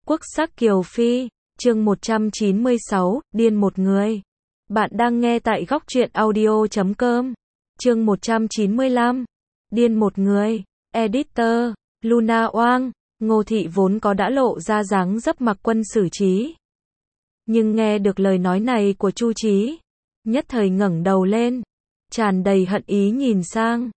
Quốc sắc Kiều Phi, chương 196, điên một người. Bạn đang nghe tại góc truyện audio.com. Chương 195, điên một người. Editor, Luna Oang. Ngô Thị vốn có đã lộ ra dáng dấp mặc quân xử trí. Nhưng nghe được lời nói này của Chu Chí, nhất thời ngẩng đầu lên, tràn đầy hận ý nhìn sang.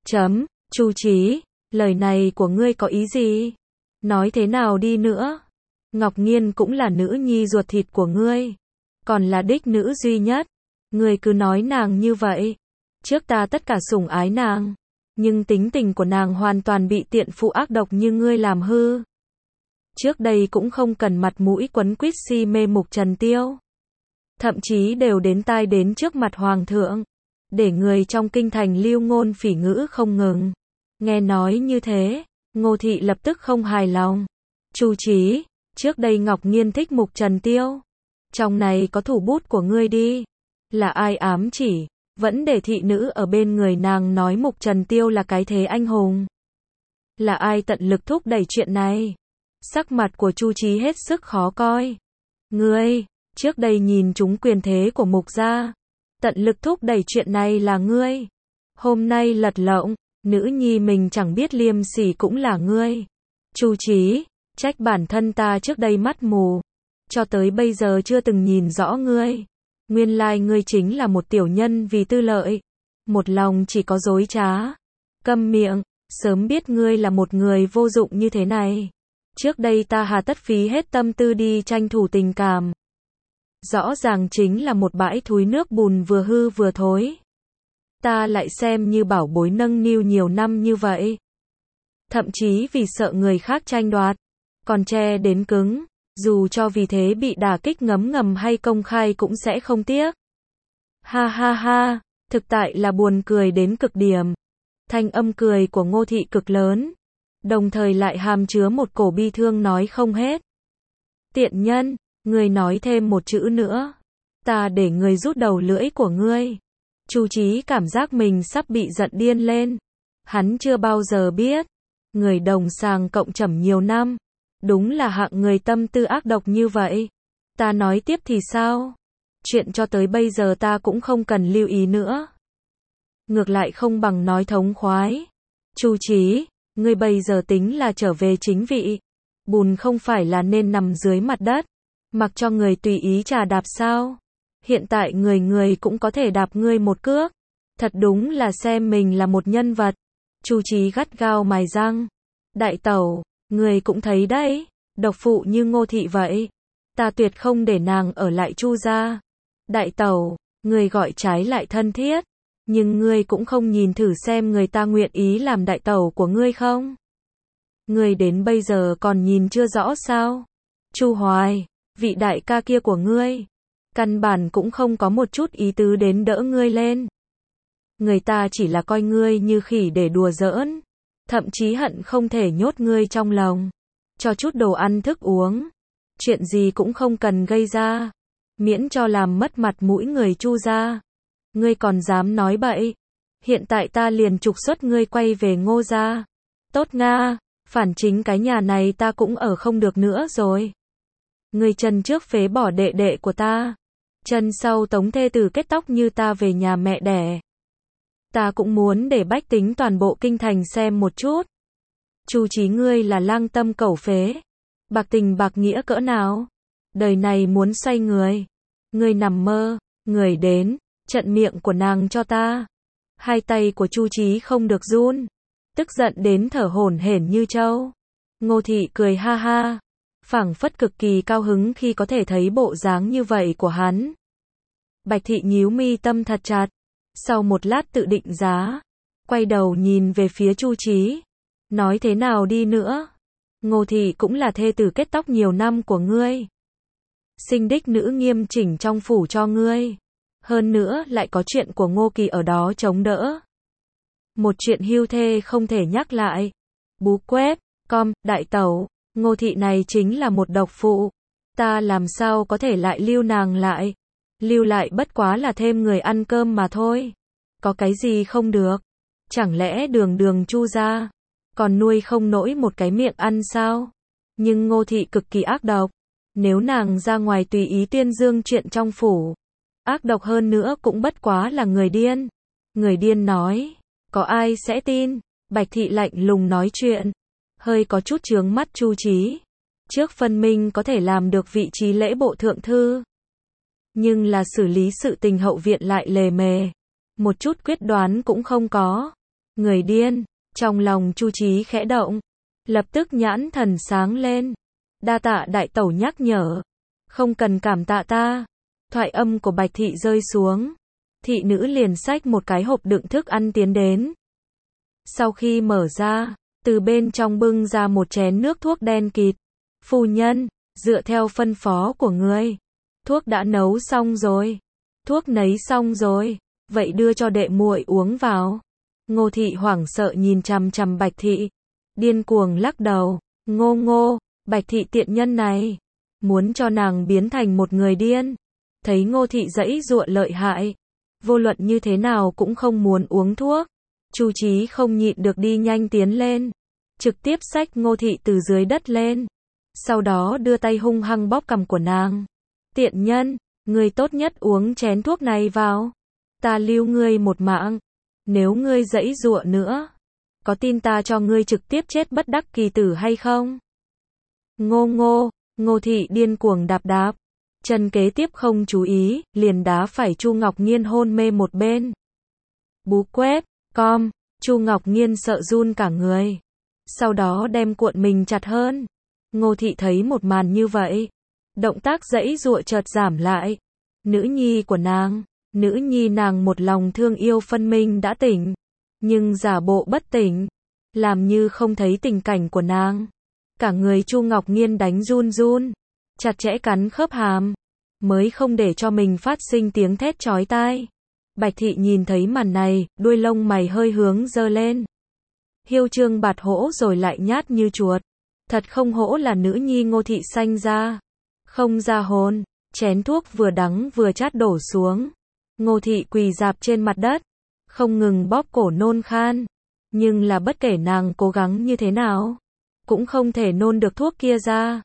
Chu Chí, lời này của ngươi có ý gì? Nói thế nào đi nữa? Ngọc Nghiên cũng là nữ nhi ruột thịt của ngươi, còn là đích nữ duy nhất. Ngươi cứ nói nàng như vậy. Trước ta tất cả sủng ái nàng, nhưng tính tình của nàng hoàn toàn bị tiện phụ ác độc như ngươi làm hư. Trước đây cũng không cần mặt mũi quấn quýt si mê Mục Trần Tiêu, thậm chí đều đến tai đến trước mặt hoàng thượng, để người trong kinh thành lưu ngôn phỉ ngữ không ngừng. Nghe nói như thế, Ngô Thị lập tức không hài lòng. Chu Chí, trước đây Ngọc Nghiên thích Mục Trần Tiêu, trong này có thủ bút của ngươi đi. Là ai ám chỉ, vẫn để thị nữ ở bên người nàng nói Mục Trần Tiêu là cái thế anh hùng? Là ai tận lực thúc đẩy chuyện này? Sắc mặt của Chu Chí hết sức khó coi. Ngươi, trước đây nhìn trúng quyền thế của Mục gia, tận lực thúc đẩy chuyện này là ngươi. Hôm nay lật lọng, nữ nhi mình chẳng biết liêm sỉ cũng là ngươi. Chu Chí, trách bản thân ta trước đây mắt mù, cho tới bây giờ chưa từng nhìn rõ ngươi. Nguyên lai ngươi chính là một tiểu nhân vì tư lợi, một lòng chỉ có dối trá. Câm miệng, sớm biết ngươi là một người vô dụng như thế này, trước đây ta hà tất phí hết tâm tư đi tranh thủ tình cảm. Rõ ràng chính là một bãi thúi nước bùn vừa hư vừa thối. Ta lại xem như bảo bối nâng niu nhiều năm như vậy. Thậm chí vì sợ người khác tranh đoạt, còn che đến cứng, dù cho vì thế bị đả kích ngấm ngầm hay công khai cũng sẽ không tiếc. Ha ha ha, thực tại là buồn cười đến cực điểm. Thanh âm cười của Ngô Thị cực lớn, đồng thời lại hàm chứa một cổ bi thương nói không hết. Tiện nhân, ngươi nói thêm một chữ nữa, ta để ngươi rút đầu lưỡi của ngươi. Chu Chí cảm giác mình sắp bị giận điên lên. Hắn chưa bao giờ biết, người đồng sàng cộng trầm nhiều năm, đúng là hạng người tâm tư ác độc như vậy. Ta nói tiếp thì sao? Chuyện cho tới bây giờ ta cũng không cần lưu ý nữa. Ngược lại không bằng nói thống khoái. Chu Chí, ngươi bây giờ tính là trở về chính vị. Bùn không phải là nên nằm dưới mặt đất, mặc cho người tùy ý trà đạp sao? Hiện tại người người cũng có thể đạp ngươi một cước. Thật đúng là xem mình là một nhân vật. Chu Chí gắt gao mài răng. Đại tẩu, người cũng thấy đấy, độc phụ như Ngô Thị vậy, ta tuyệt không để nàng ở lại Chu gia. Đại tẩu, người gọi trái lại thân thiết, nhưng ngươi cũng không nhìn thử xem người ta nguyện ý làm đại tẩu của ngươi không? Ngươi đến bây giờ còn nhìn chưa rõ sao? Chu Hoài, vị đại ca kia của ngươi, căn bản cũng không có một chút ý tứ đến đỡ ngươi lên. Người ta chỉ là coi ngươi như khỉ để đùa giỡn, thậm chí hận không thể nhốt ngươi trong lòng, cho chút đồ ăn thức uống, chuyện gì cũng không cần gây ra, miễn cho làm mất mặt mũi người Chu gia. Ngươi còn dám nói bậy? Hiện tại ta liền trục xuất ngươi quay về Ngô gia. Tốt nga, phản chính cái nhà này ta cũng ở không được nữa rồi. Ngươi chân trước phế bỏ đệ đệ của ta, chân sau tống thê tử kết tóc như ta về nhà mẹ đẻ. Ta cũng muốn để bách tính toàn bộ kinh thành xem một chút. Chu Chí ngươi là lang tâm cẩu phế, bạc tình bạc nghĩa cỡ nào? Đời này muốn xoay người, ngươi nằm mơ. Người đến, chặn miệng của nàng cho ta. Hai tay của Chu Chí không được run, tức giận đến thở hổn hển như trâu. Ngô Thị cười ha ha, phảng phất cực kỳ cao hứng khi có thể thấy bộ dáng như vậy của hắn. Bạch Thị nhíu mi tâm thật chặt, sau một lát tự định giá, quay đầu nhìn về phía Chu Chí. Nói thế nào đi nữa, Ngô Thị cũng là thê tử kết tóc nhiều năm của ngươi, sinh đích nữ nghiêm chỉnh trong phủ cho ngươi, hơn nữa lại có chuyện của Ngô Kỳ ở đó chống đỡ. Một chuyện hưu thê không thể nhắc lại. Bú quét, đại tẩu, Ngô Thị này chính là một độc phụ, ta làm sao có thể lại lưu nàng lại? Lưu lại bất quá là thêm người ăn cơm mà thôi. Có cái gì không được? Chẳng lẽ đường Chu gia còn nuôi không nổi một cái miệng ăn sao? Nhưng Ngô Thị cực kỳ ác độc. Nếu nàng ra ngoài tùy ý tuyên dương chuyện trong phủ, ác độc hơn nữa cũng bất quá là người điên. Người điên nói, có ai sẽ tin? Bạch Thị lạnh lùng nói chuyện, hơi có chút chướng mắt Chu Chí. Trước phân minh có thể làm được vị trí lễ bộ thượng thư, nhưng là xử lý sự tình hậu viện lại lề mề, một chút quyết đoán cũng không có. Người điên, trong lòng Chu Chí khẽ động, lập tức nhãn thần sáng lên. Đa tạ đại tẩu nhắc nhở, không cần cảm tạ ta. Thoại âm của Bạch Thị rơi xuống, thị nữ liền xách một cái hộp đựng thức ăn tiến đến. Sau khi mở ra, từ bên trong bưng ra một chén nước thuốc đen kịt. Phu nhân, dựa theo phân phó của ngươi, thuốc đã nấu xong rồi. Thuốc nấy xong rồi, vậy đưa cho đệ muội uống vào. Ngô Thị hoảng sợ nhìn chằm chằm Bạch Thị, điên cuồng lắc đầu. Ngô, Bạch Thị tiện nhân này, muốn cho nàng biến thành một người điên. Thấy Ngô Thị giãy giụa lợi hại, vô luận như thế nào cũng không muốn uống thuốc. Chu Chí không nhịn được đi nhanh tiến lên, trực tiếp xách Ngô Thị từ dưới đất lên, sau đó đưa tay hung hăng bóp cằm của nàng. Tiện nhân, ngươi tốt nhất uống chén thuốc này vào, ta lưu ngươi một mạng. Nếu ngươi giãy giụa nữa, có tin ta cho ngươi trực tiếp chết bất đắc kỳ tử hay không? Ngô Thị điên cuồng đạp, chân kế tiếp không chú ý, liền đá phải Chu Ngọc Nghiên hôn mê một bên. Bú quét, Chu Ngọc Nghiên sợ run cả người, sau đó đem cuộn mình chặt hơn. Ngô Thị thấy một màn như vậy, động tác giãy giụa chợt giảm lại. Nữ nhi nàng một lòng thương yêu phân minh đã tỉnh, nhưng giả bộ bất tỉnh, làm như không thấy tình cảnh của nàng. Cả người Chu Ngọc Nghiên đánh run, chặt chẽ cắn khớp hàm, mới không để cho mình phát sinh tiếng thét chói tai. Bạch Thị nhìn thấy màn này, đuôi lông mày hơi hướng giơ lên. Hiêu trương bạt hỗ rồi lại nhát như chuột. Thật không hổ là nữ nhi Ngô Thị sanh ra. Không ra hồn, chén thuốc vừa đắng vừa chát đổ xuống. Ngô Thị quỳ rạp trên mặt đất, không ngừng bóp cổ nôn khan. Nhưng là bất kể nàng cố gắng như thế nào, cũng không thể nôn được thuốc kia ra.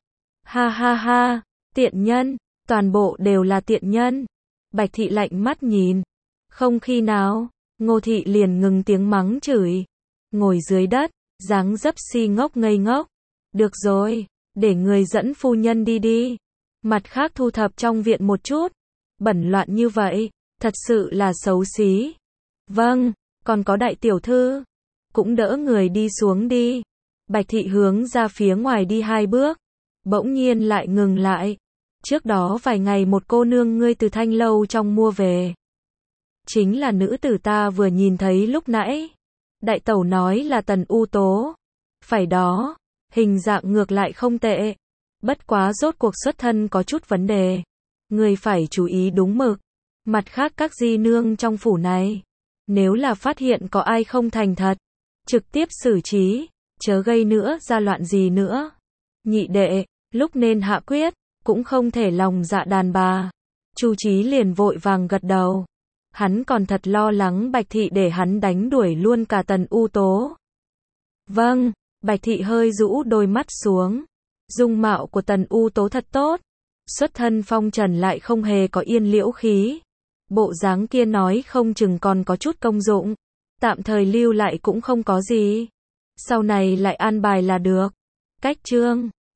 Ha, tiện nhân, toàn bộ đều là tiện nhân. Bạch Thị lạnh mắt nhìn. Không khi nào, Ngô Thị liền ngừng tiếng mắng chửi. Ngồi dưới đất, dáng dấp si ngốc ngây ngốc. Được rồi, để người dẫn phu nhân đi. Mặt khác thu thập trong viện một chút. Bẩn loạn như vậy, thật sự là xấu xí. Vâng, còn có đại tiểu thư, cũng đỡ người đi xuống đi. Bạch Thị hướng ra phía ngoài đi 2 bước, bỗng nhiên lại ngừng lại. Trước đó vài ngày một cô nương ngươi từ Thanh lâu trong mua về, chính là nữ tử ta vừa nhìn thấy lúc nãy. Đại tẩu nói là Tần U Tố. Phải đó, hình dạng ngược lại không tệ. Bất quá rốt cuộc xuất thân có chút vấn đề. Ngươi phải chú ý đúng mực. Mặt khác các di nương trong phủ này, nếu là phát hiện có ai không thành thật, trực tiếp xử trí, chớ gây nữa ra loạn gì nữa. Nhị đệ, lúc nên hạ quyết, cũng không thể lòng dạ đàn bà. Chu Chí liền vội vàng gật đầu. Hắn còn thật lo lắng Bạch Thị để hắn đánh đuổi luôn cả Tần U Tố. Vâng, Bạch Thị hơi rũ đôi mắt xuống. Dung mạo của Tần U Tố thật tốt, xuất thân phong trần lại không hề có yên liễu khí. Bộ dáng kia nói không chừng còn có chút công dụng, tạm thời lưu lại cũng không có gì, sau này lại an bài là được. Cách chương